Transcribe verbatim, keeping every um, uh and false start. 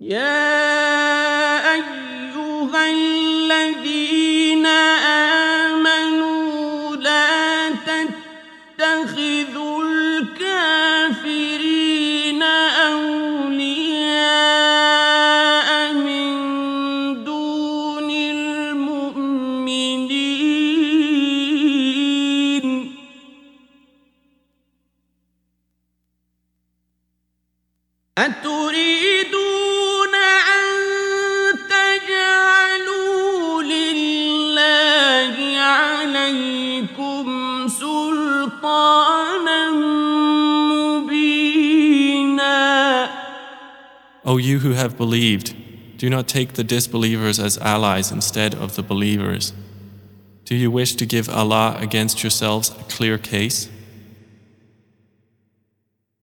يا أيها الذين آمنوا لا تتخذوا الكافرين أولياء من دون المؤمنين أتريدون أن تجعلوا لله عليكم سلطانا مبينا. O you who have believed, do not take the disbelievers as allies instead of the believers. Do you wish to give Allah against yourselves a clear case?